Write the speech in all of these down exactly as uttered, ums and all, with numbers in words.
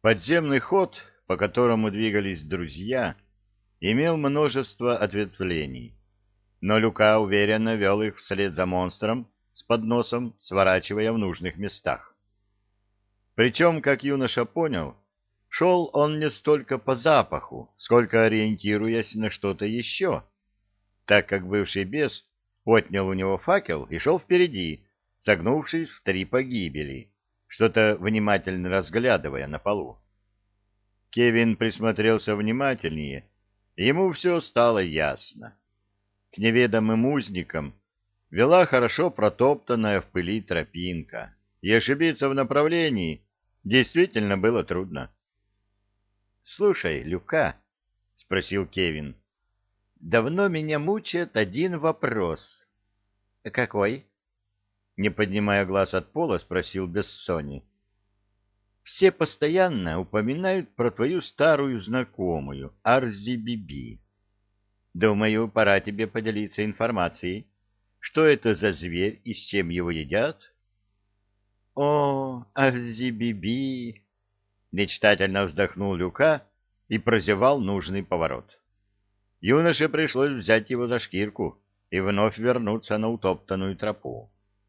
Подземный ход, по которому двигались друзья, имел множество ответвлений, но Люка уверенно вел их вслед за монстром с подносом, сворачивая в нужных местах. Причем, как юноша понял, шел он не столько по запаху, сколько ориентируясь на что-то еще, так как бывший бес отнял у него факел и шел впереди, согнувшись в три погибели, что-то внимательно разглядывая на полу. Кевин присмотрелся внимательнее, и ему все стало ясно. К неведомым узникам вела хорошо протоптанная в пыли тропинка, и ошибиться в направлении действительно было трудно. — Слушай, Люка, — спросил Кевин, — давно меня мучает один вопрос. — Какой? — не поднимая глаз от пола, спросил Бессони. — Все постоянно упоминают про твою старую знакомую, Арзи-Биби. Думаю, пора тебе поделиться информацией. Что это за зверь и с чем его едят? — О, Арзи-Биби! — мечтательно вздохнул Люка и прозевал нужный поворот. Юноше пришлось взять его за шкирку и вновь вернуться на утоптанную тропу.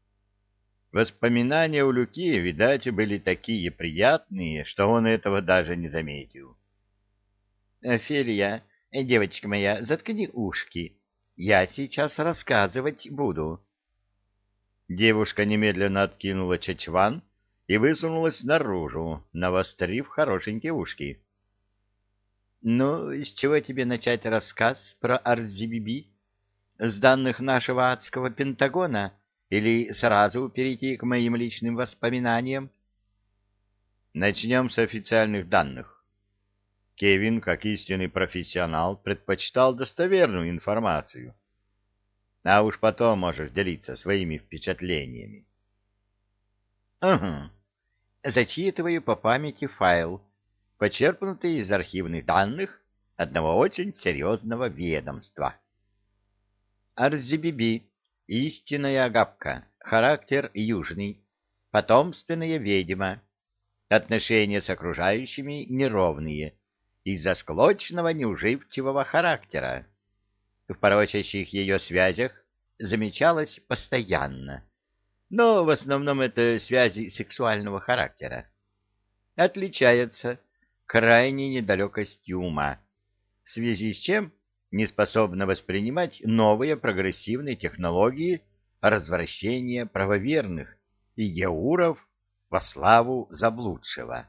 Воспоминания у Люки, видать, были такие приятные, что он этого даже не заметил. — Фелия, девочка моя, заткни ушки. Я сейчас рассказывать буду. Девушка немедленно откинула чачван и высунулась наружу, навострив хорошенькие ушки. — Ну, с чего тебе начать рассказ про Арзи-Биби? С данных нашего адского Пентагона или сразу перейти к моим личным воспоминаниям? Начнем с официальных данных. Кевин, как истинный профессионал, предпочитал достоверную информацию. А уж потом можешь делиться своими впечатлениями. — Ага. Зачитываю по памяти файл, почерпнутый из архивных данных одного очень серьезного ведомства. Арзи-Биби — истинная агапка, характер южный, потомственная ведьма, отношения с окружающими неровные, из-за склочного неуживчивого характера. В порочащих ее связях замечалось постоянно, но в основном это связи сексуального характера. Отличается крайней недалекостью ума, в связи с чем не способна воспринимать новые прогрессивные технологии развращения правоверных и геуров во славу заблудшего.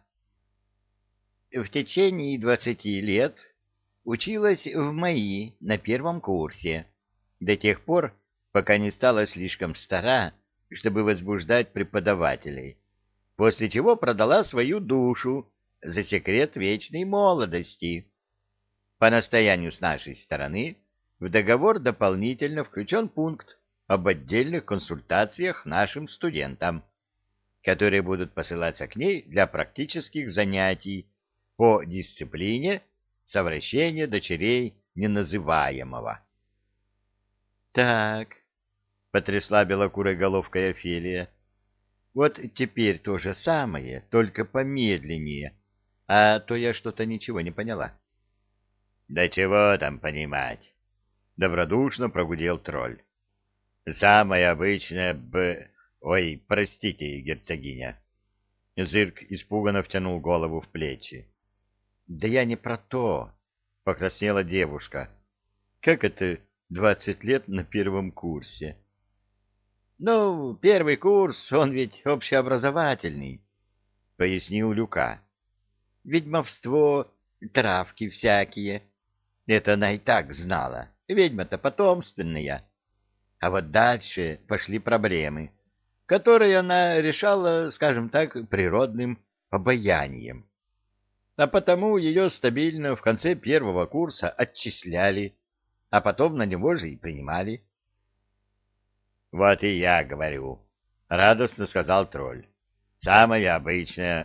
В течение двадцати лет училась в МАИ на первом курсе, до тех пор, пока не стала слишком стара, чтобы возбуждать преподавателей, после чего продала свою душу за секрет вечной молодости. По настоянию с нашей стороны в договор дополнительно включен пункт об отдельных консультациях нашим студентам, которые будут посылаться к ней для практических занятий по дисциплине совращения дочерей неназываемого. — Так, — потрясла белокурой головкой Офелия, — вот теперь то же самое, только помедленнее, а то я что-то ничего не поняла. — Да чего там понимать? — добродушно прогудел тролль. — Самая обычная б... Ой, простите, герцогиня. Зырк испуганно втянул голову в плечи. — Да я не про то, — покраснела девушка. — Как это двадцать лет на первом курсе? — Ну, первый курс, он ведь общеобразовательный, — пояснил Люка. — Ведьмовство, травки всякие. Это она и так знала. Ведьма-то потомственная. А вот дальше пошли проблемы, которые она решала, скажем так, природным обаянием. А потому ее стабильно в конце первого курса отчисляли, а потом на него же и принимали. — Вот и я говорю, — радостно сказал тролль. — Самая обычная...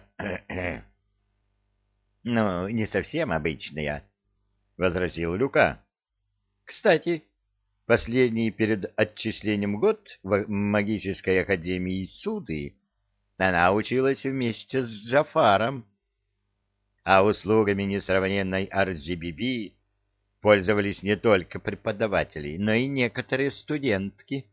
— Ну, не совсем обычная, — возразил Люка. — Кстати, последний перед отчислением год в магической академии Суды она училась вместе с Джафаром. а услугами несравненной Арзибиби пользовались не только преподаватели, но и некоторые студентки.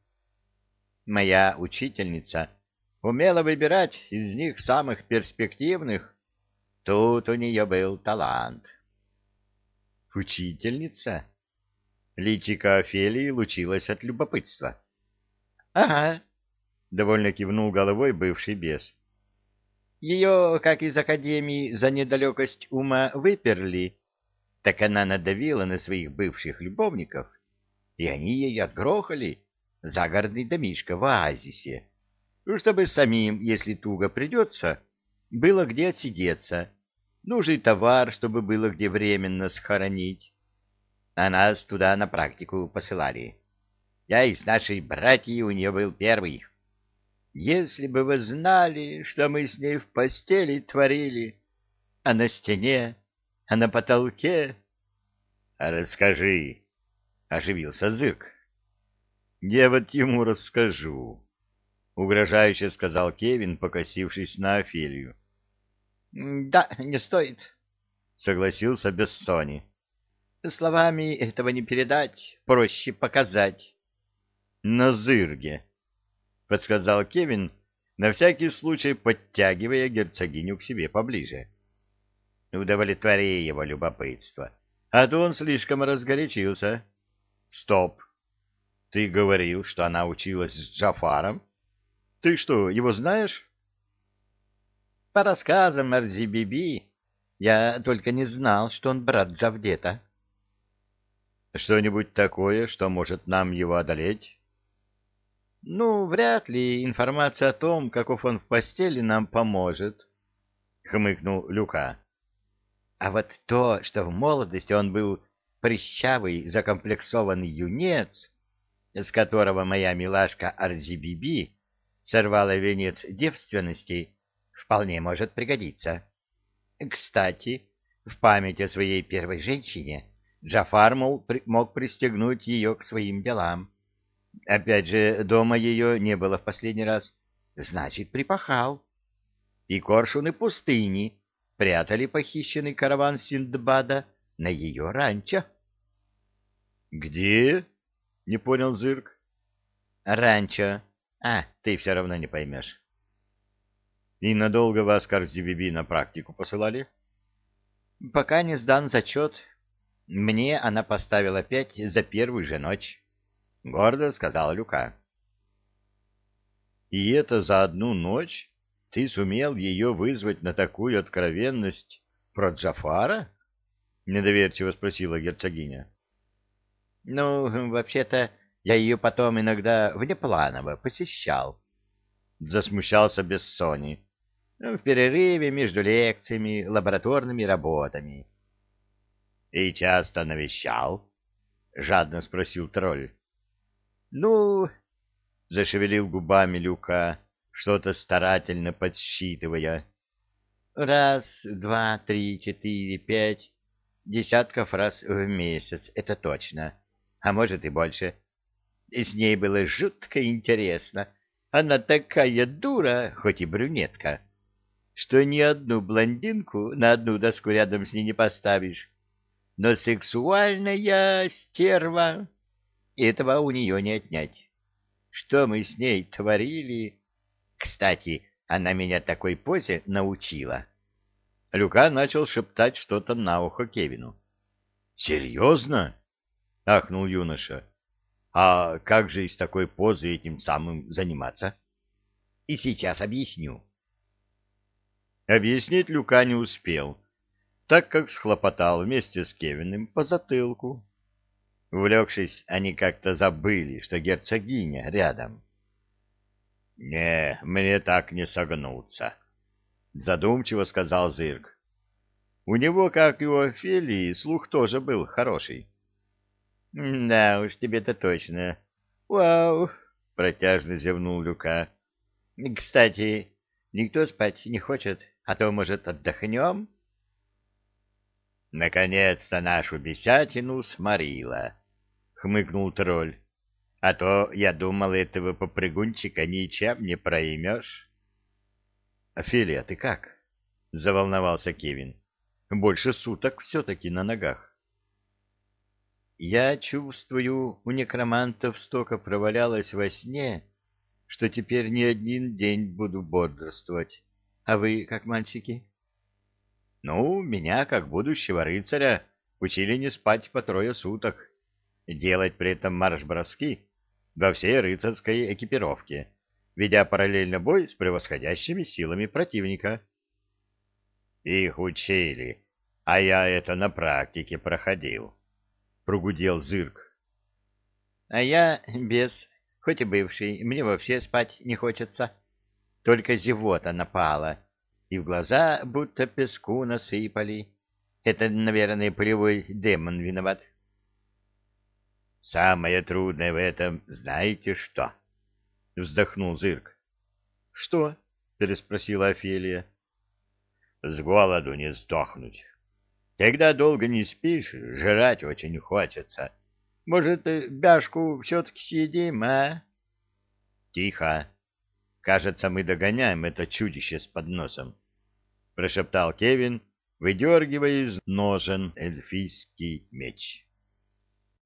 Моя учительница умела выбирать из них самых перспективных. Тут у нее был талант. Учительница? Личико Офелии лучилось от любопытства. — Ага, — довольно кивнул головой бывший бес. Ее, как из академии, за недалекость ума выперли, так она надавила на своих бывших любовников, и они ей отгрохали загородный домишко в оазисе, чтобы самим, если туго придется, было где отсидеться, нужный товар, чтобы было где временно схоронить. А нас туда на практику посылали. Я из нашей братьи у нее был первый. Если бы вы знали, что мы с ней в постели творили, а на стене, а на потолке... — Расскажи, — оживился Зырк. — Я вот ему расскажу, — угрожающе сказал Кевин, покосившись на Офелию. — Да, не стоит, — согласился Бессони. — Словами этого не передать, проще показать. — На зырге, — подсказал Кевин, на всякий случай подтягивая герцогиню к себе поближе. — Удовлетвори его любопытство, а то он слишком разгорячился. — Стоп! Ты говорил, что она училась с Джафаром? Ты что, его знаешь? — По рассказам Арзи-Биби, я только не знал, что он брат Джавдета. — Что-нибудь такое, что может нам его одолеть? — Ну, вряд ли информация о том, каков он в постели, нам поможет, — хмыкнул Люка. — А вот то, что в молодости он был прыщавый, закомплексованный юнец, с которого моя милашка Арзи-Биби сорвала венец девственности, вполне может пригодиться. Кстати, в память о своей первой женщине Джафар, мол, при, мог пристегнуть ее к своим делам. Опять же, дома ее не было в последний раз. Значит, припахал. И коршуны пустыни прятали похищенный караван Синдбада на ее ранчо. — Где? — не понял Зырк. — Ранчо. А, ты все равно не поймешь. — И надолго вас к Арзи-Биби на практику посылали? — Пока не сдан зачет. Мне она поставила пять за первую же ночь. — гордо сказал Люка. — И это за одну ночь ты сумел ее вызвать на такую откровенность про Джафара? — недоверчиво спросила герцогиня. — Ну, вообще-то, я ее потом иногда внепланово посещал. Засмущался Бессони. В перерыве между лекциями, лабораторными работами. — И часто навещал? — жадно спросил тролль. — Ну, — зашевелил губами Люка, что-то старательно подсчитывая. — Раз, два, три, четыре, пять, десятков раз в месяц, это точно, а может и больше. И с ней было жутко интересно. Она такая дура, хоть и брюнетка, что ни одну блондинку на одну доску рядом с ней не поставишь. Но сексуальная стерва, этого у нее не отнять. Что мы с ней творили? Кстати, она меня такой позе научила. Люка начал шептать что-то на ухо Кевину. — Серьезно? — ахнул юноша. — А как же из такой позы этим самым заниматься? — И сейчас объясню. Объяснить Люка не успел, так как схлопотал вместе с Кевином по затылку. Увлекшись, они как-то забыли, что герцогиня рядом. — Не, мне так не согнуться, — задумчиво сказал Зырк. У него, как и у Офелии, слух тоже был хороший. — Да уж, тебе-то точно. Вау! — протяжно зевнул Люка. — Кстати, никто спать не хочет, а то, может, отдохнем? — Наконец-то нашу бесятину сморила, — хмыкнул тролль. — А то, я думал, этого попрыгунчика ничем не проймешь. — Офелия, ты как? — заволновался Кевин. — Больше суток все-таки на ногах. Я чувствую, у некромантов столько провалялось во сне, что теперь не один день буду бодрствовать. А вы как, мальчики? Ну, меня, как будущего рыцаря, учили не спать по трое суток, делать при этом марш-броски во всей рыцарской экипировке, ведя параллельно бой с превосходящими силами противника. Их учили, а я это на практике проходил, — прогудел Зырк. А я без, хоть и бывший, мне вообще спать не хочется. Только зевота напала, и в глаза будто песку насыпали. Это, наверное, полевой демон виноват. Самое трудное в этом, знаете что? — вздохнул Зырк. — Что? — переспросила Офелия. — С голоду не сдохнуть. Когда долго не спишь, жрать очень хочется. Может, бяшку все-таки съедим, а? — Тихо. Кажется, мы догоняем это чудище с подносом, — прошептал Кевин, выдергивая из ножен эльфийский меч.